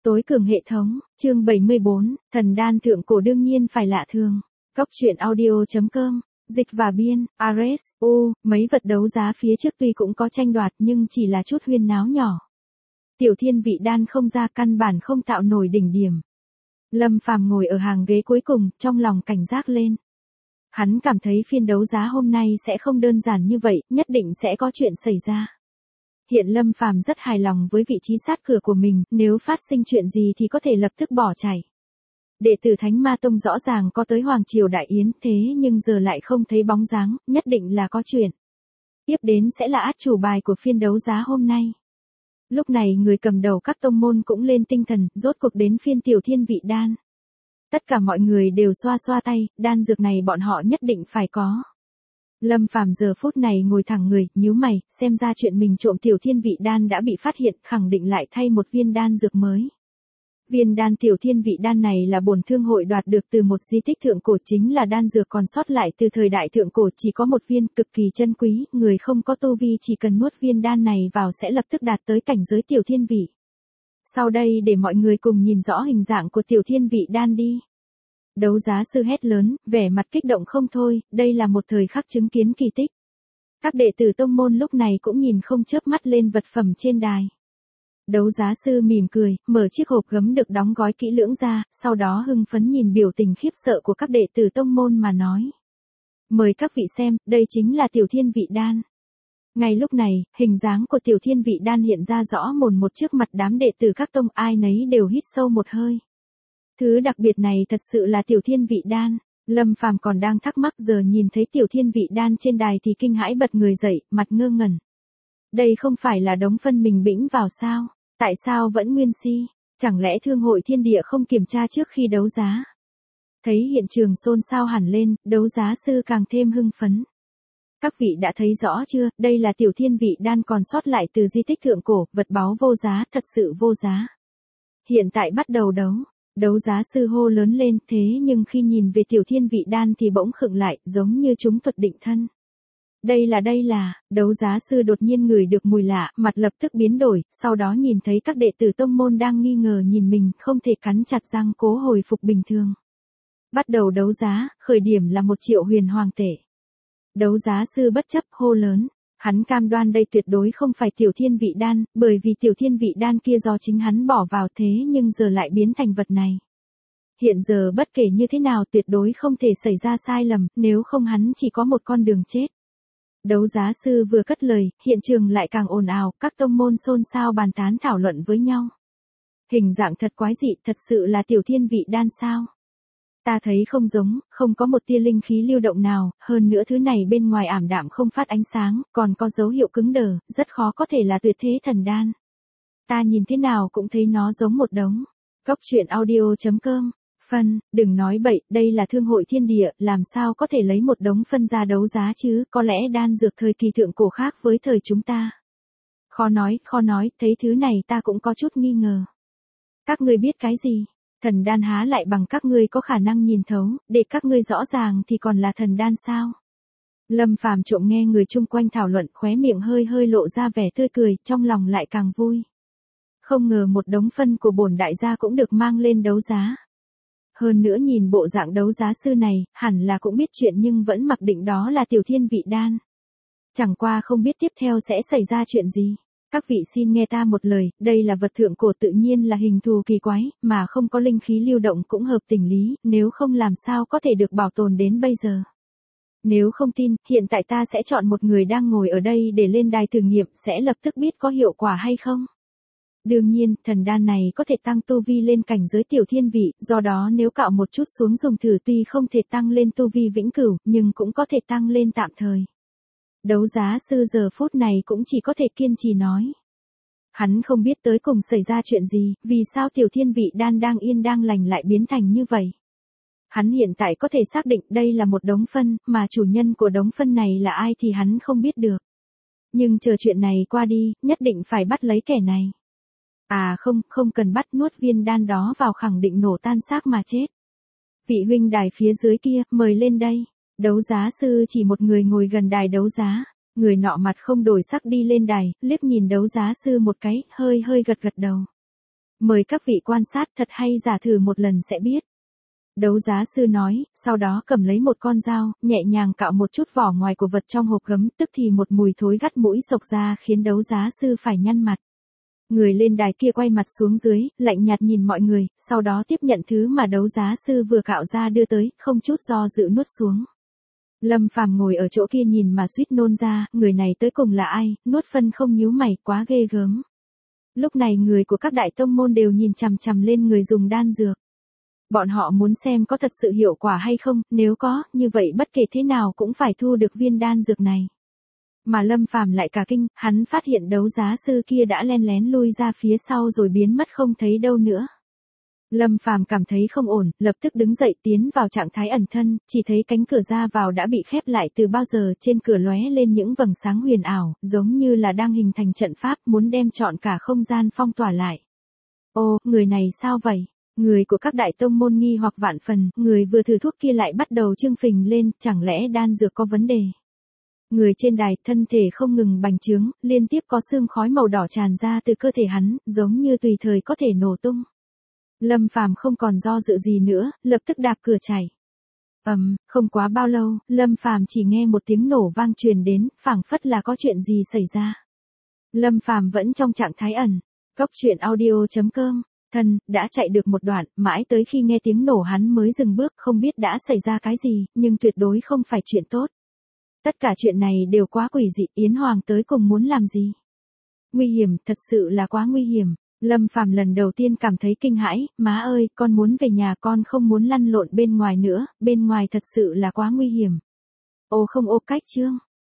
Tối cường hệ thống, chương 74, thần đan thượng cổ đương nhiên phải lạ thường. Cốc truyện audio.com, dịch và biên, Ares, mấy vật đấu giá phía trước tuy cũng có tranh đoạt nhưng chỉ là chút huyên náo nhỏ. Tiểu thiên vị đan không ra căn bản không tạo nổi đỉnh điểm. Lâm Phàm ngồi ở hàng ghế cuối cùng, trong lòng cảnh giác lên. Hắn cảm thấy phiên đấu giá hôm nay sẽ không đơn giản như vậy, nhất định sẽ có chuyện xảy ra. Hiện Lâm Phàm rất hài lòng với vị trí sát cửa của mình, nếu phát sinh chuyện gì thì có thể lập tức bỏ chạy. Đệ tử Thánh Ma Tông rõ ràng có tới Hoàng Triều Đại Yến thế nhưng giờ lại không thấy bóng dáng, nhất định là có chuyện. Tiếp đến sẽ là át chủ bài của phiên đấu giá hôm nay. Lúc này người cầm đầu các tông môn cũng lên tinh thần, rốt cuộc đến phiên tiểu thiên vị đan. Tất cả mọi người đều xoa xoa tay, đan dược này bọn họ nhất định phải có. Lâm Phàm giờ phút này ngồi thẳng người, nhíu mày, xem ra chuyện mình trộm tiểu thiên vị đan đã bị phát hiện, khẳng định lại thay một viên đan dược mới. Viên đan tiểu thiên vị đan này là bổn thương hội đoạt được từ một di tích thượng cổ, chính là đan dược còn sót lại từ thời đại thượng cổ, chỉ có một viên, cực kỳ chân quý, người không có tu vi chỉ cần nuốt viên đan này vào sẽ lập tức đạt tới cảnh giới tiểu thiên vị. Sau đây để mọi người cùng nhìn rõ hình dạng của tiểu thiên vị đan đi. Đấu giá sư hét lớn, vẻ mặt kích động không thôi, đây là một thời khắc chứng kiến kỳ tích. Các đệ tử tông môn lúc này cũng nhìn không chớp mắt lên vật phẩm trên đài. Đấu giá sư mỉm cười, mở chiếc hộp gấm được đóng gói kỹ lưỡng ra, sau đó hưng phấn nhìn biểu tình khiếp sợ của các đệ tử tông môn mà nói. Mời các vị xem, đây chính là tiểu thiên vị đan. Ngay lúc này, hình dáng của tiểu thiên vị đan hiện ra rõ mồn một trước mặt đám đệ tử các tông, ai nấy đều hít sâu một hơi. Thứ đặc biệt này thật sự là tiểu thiên vị đan. Lâm Phàm còn đang thắc mắc, giờ nhìn thấy tiểu thiên vị đan trên đài thì kinh hãi bật người dậy, mặt ngơ ngẩn. Đây không phải là đống phân mình bĩnh vào sao? Tại sao vẫn nguyên si? Chẳng lẽ thương hội thiên địa không kiểm tra trước khi đấu giá? Thấy hiện trường xôn xao hẳn lên, đấu giá sư càng thêm hưng phấn. Các vị đã thấy rõ chưa, đây là tiểu thiên vị đan còn sót lại từ di tích thượng cổ, vật báu vô giá, thật sự vô giá. Hiện tại bắt đầu đấu. Đấu giá sư hô lớn lên, thế nhưng khi nhìn về tiểu thiên vị đan thì bỗng khựng lại, giống như chúng thuật định thân. Đây là, đấu giá sư đột nhiên ngửi được mùi lạ, mặt lập tức biến đổi, sau đó nhìn thấy các đệ tử tông môn đang nghi ngờ nhìn mình, không thể cắn chặt răng cố hồi phục bình thường. Bắt đầu đấu giá, khởi điểm là 1 triệu huyền hoàng tệ. Đấu giá sư bất chấp hô lớn. Hắn cam đoan đây tuyệt đối không phải tiểu thiên vị đan, bởi vì tiểu thiên vị đan kia do chính hắn bỏ vào thế nhưng giờ lại biến thành vật này. Hiện giờ bất kể như thế nào tuyệt đối không thể xảy ra sai lầm, nếu không hắn chỉ có một con đường chết. Đấu giá sư vừa cất lời, hiện trường lại càng ồn ào, các tông môn xôn xao bàn tán thảo luận với nhau. Hình dạng thật quái dị, thật sự là tiểu thiên vị đan sao? Ta thấy không giống, không có một tia linh khí lưu động nào, hơn nữa thứ này bên ngoài ảm đạm không phát ánh sáng, còn có dấu hiệu cứng đờ, rất khó có thể là tuyệt thế thần đan. Ta nhìn thế nào cũng thấy nó giống một đống. Cốc truyện audio.com, phân, đừng nói bậy, đây là thương hội thiên địa, làm sao có thể lấy một đống phân ra đấu giá chứ, có lẽ đan dược thời kỳ thượng cổ khác với thời chúng ta. Khó nói, thấy thứ này ta cũng có chút nghi ngờ. Các ngươi biết cái gì? Thần đan há lại bằng các ngươi có khả năng nhìn thấu, để các ngươi rõ ràng thì còn là thần đan sao? Lâm Phàm trộm nghe người chung quanh thảo luận, khóe miệng hơi lộ ra vẻ tươi cười, trong lòng lại càng vui. Không ngờ một đống phân của bổn đại gia cũng được mang lên đấu giá. Hơn nữa nhìn bộ dạng đấu giá sư này, hẳn là cũng biết chuyện nhưng vẫn mặc định đó là tiểu thiên vị đan. Chẳng qua không biết tiếp theo sẽ xảy ra chuyện gì. Các vị xin nghe ta một lời, đây là vật thượng cổ tự nhiên là hình thù kỳ quái, mà không có linh khí lưu động cũng hợp tình lý, nếu không làm sao có thể được bảo tồn đến bây giờ. Nếu không tin, hiện tại ta sẽ chọn một người đang ngồi ở đây để lên đài thử nghiệm, sẽ lập tức biết có hiệu quả hay không. Đương nhiên, thần đan này có thể tăng tu vi lên cảnh giới tiểu thiên vị, do đó nếu cạo một chút xuống dùng thử tuy không thể tăng lên tu vi vĩnh cửu, nhưng cũng có thể tăng lên tạm thời. Đấu giá sư giờ phút này cũng chỉ có thể kiên trì nói. Hắn không biết tới cùng xảy ra chuyện gì, vì sao tiểu thiên vị đan đang yên đang lành lại biến thành như vậy. Hắn hiện tại có thể xác định đây là một đống phân, mà chủ nhân của đống phân này là ai thì hắn không biết được. Nhưng chờ chuyện này qua đi, nhất định phải bắt lấy kẻ này. À không cần bắt, nuốt viên đan đó vào khẳng định nổ tan xác mà chết. Vị huynh đài phía dưới kia, mời lên đây. Đấu giá sư chỉ một người ngồi gần đài đấu giá, người nọ mặt không đổi sắc đi lên đài, liếc nhìn đấu giá sư một cái, hơi gật đầu. Mời các vị quan sát thật hay giả thử một lần sẽ biết. Đấu giá sư nói, sau đó cầm lấy một con dao, nhẹ nhàng cạo một chút vỏ ngoài của vật trong hộp gấm, tức thì một mùi thối gắt mũi xộc ra khiến đấu giá sư phải nhăn mặt. Người lên đài kia quay mặt xuống dưới, lạnh nhạt nhìn mọi người, sau đó tiếp nhận thứ mà đấu giá sư vừa cạo ra đưa tới, không chút do dự nuốt xuống. Lâm Phàm ngồi ở chỗ kia nhìn mà suýt nôn ra, người này tới cùng là ai, nuốt phân không nhíu mày, quá ghê gớm. Lúc này người của các đại tông môn đều nhìn chằm chằm lên người dùng đan dược. Bọn họ muốn xem có thật sự hiệu quả hay không, nếu có, như vậy bất kể thế nào cũng phải thu được viên đan dược này. Mà Lâm Phàm lại cả kinh, hắn phát hiện đấu giá sư kia đã len lén lui ra phía sau rồi biến mất không thấy đâu nữa. Lâm Phàm cảm thấy không ổn, lập tức đứng dậy tiến vào trạng thái ẩn thân, chỉ thấy cánh cửa ra vào đã bị khép lại từ bao giờ, trên cửa lóe lên những vầng sáng huyền ảo, giống như là đang hình thành trận pháp muốn đem trọn cả không gian phong tỏa lại. Ô, người này sao vậy? Người của các đại tông môn nghi hoặc vạn phần, người vừa thử thuốc kia lại bắt đầu trương phình lên, chẳng lẽ đan dược có vấn đề? Người trên đài, thân thể không ngừng bành trướng, liên tiếp có sương khói màu đỏ tràn ra từ cơ thể hắn, giống như tùy thời có thể nổ tung. Lâm Phàm không còn do dự gì nữa, lập tức đạp cửa chạy. Không quá bao lâu, Lâm Phàm chỉ nghe một tiếng nổ vang truyền đến, phảng phất là có chuyện gì xảy ra. Lâm Phàm vẫn trong trạng thái ẩn. Cốc truyện audio.com. Đã chạy được một đoạn, mãi tới khi nghe tiếng nổ hắn mới dừng bước, không biết đã xảy ra cái gì, nhưng tuyệt đối không phải chuyện tốt. Tất cả chuyện này đều quá quỷ dị, Yến Hoàng tới cùng muốn làm gì? Nguy hiểm, thật sự là quá nguy hiểm. Lâm Phàm lần đầu tiên cảm thấy kinh hãi, má ơi, con muốn về nhà, con không muốn lăn lộn bên ngoài nữa, bên ngoài thật sự là quá nguy hiểm. Ô không ô cách chương.